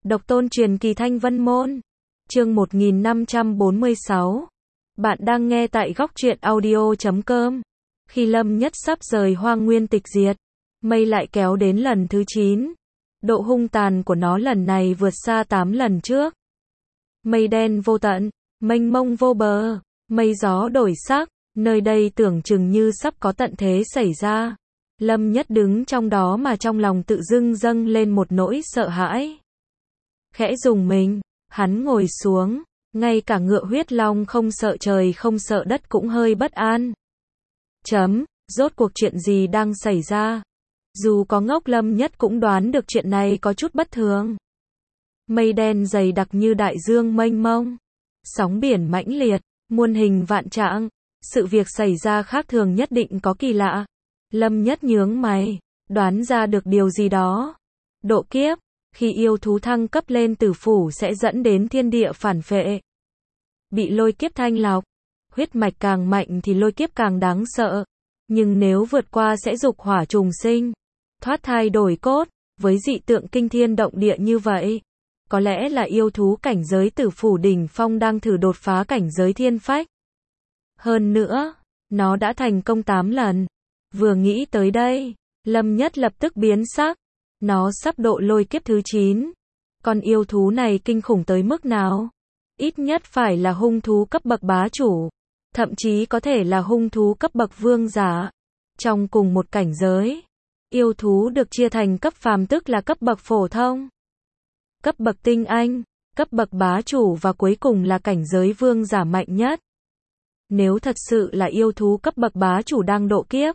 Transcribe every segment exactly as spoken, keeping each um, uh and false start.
Độc tôn truyền kỳ Thanh Vân Môn. Chương một nghìn năm trăm bốn mươi sáu. Bạn đang nghe tại góc truyện audio chấm com. Khi Lâm Nhất sắp rời Hoang Nguyên tịch diệt, mây lại kéo đến lần thứ chín. Độ hung tàn của nó lần này vượt xa tám lần trước. Mây đen vô tận, mênh mông vô bờ, mây gió đổi sắc, nơi đây tưởng chừng như sắp có tận thế xảy ra. Lâm Nhất đứng trong đó mà trong lòng tự dưng dâng lên một nỗi sợ hãi. Khẽ rùng mình, hắn ngồi xuống, ngay cả ngựa huyết long không sợ trời không sợ đất cũng hơi bất an. Chấm, rốt cuộc chuyện gì đang xảy ra? Dù có ngốc Lâm Nhất cũng đoán được chuyện này có chút bất thường. Mây đen dày đặc như đại dương mênh mông, sóng biển mãnh liệt, muôn hình vạn trạng, sự việc xảy ra khác thường nhất định có kỳ lạ. Lâm Nhất nhướng mày, đoán ra được điều gì đó. Độ kiếp, khi yêu thú thăng cấp lên tử phủ sẽ dẫn đến thiên địa phản phệ. Bị lôi kiếp thanh lọc, huyết mạch càng mạnh thì lôi kiếp càng đáng sợ. Nhưng nếu vượt qua sẽ dục hỏa trùng sinh, thoát thai đổi cốt, với dị tượng kinh thiên động địa như vậy. Có lẽ là yêu thú cảnh giới tử phủ đỉnh phong đang thử đột phá cảnh giới thiên phách. Hơn nữa, nó đã thành công tám lần. Vừa nghĩ tới đây, Lâm Nhất lập tức biến sắc. Nó sắp độ lôi kiếp thứ chín. Con yêu thú này kinh khủng tới mức nào? Ít nhất phải là hung thú cấp bậc bá chủ. Thậm chí có thể là hung thú cấp bậc vương giả. Trong cùng một cảnh giới, yêu thú được chia thành cấp phàm tức là cấp bậc phổ thông, cấp bậc tinh anh, cấp bậc bá chủ và cuối cùng là cảnh giới vương giả mạnh nhất. Nếu thật sự là yêu thú cấp bậc bá chủ đang độ kiếp,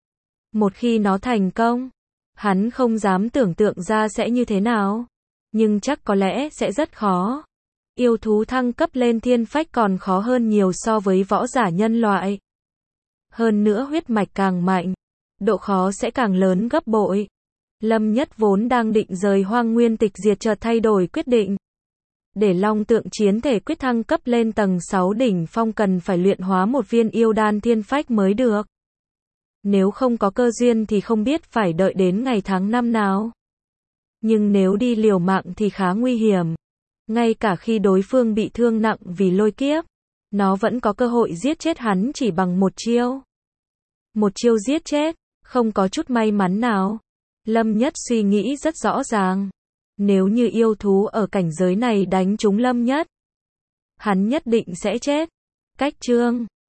một khi nó thành công, hắn không dám tưởng tượng ra sẽ như thế nào. Nhưng chắc có lẽ sẽ rất khó. Yêu thú thăng cấp lên thiên phách còn khó hơn nhiều so với võ giả nhân loại. Hơn nữa huyết mạch càng mạnh, độ khó sẽ càng lớn gấp bội. Lâm Nhất vốn đang định rời Hoang Nguyên tịch diệt chợt thay đổi quyết định. Để long tượng chiến thể quyết thăng cấp lên tầng sáu đỉnh phong cần phải luyện hóa một viên yêu đan thiên phách mới được. Nếu không có cơ duyên thì không biết phải đợi đến ngày tháng năm nào. Nhưng nếu đi liều mạng thì khá nguy hiểm. Ngay cả khi đối phương bị thương nặng vì lôi kiếp, nó vẫn có cơ hội giết chết hắn chỉ bằng một chiêu. Một chiêu giết chết, không có chút may mắn nào. Lâm Nhất suy nghĩ rất rõ ràng. Nếu như yêu thú ở cảnh giới này đánh trúng Lâm Nhất, hắn nhất định sẽ chết. Cách chương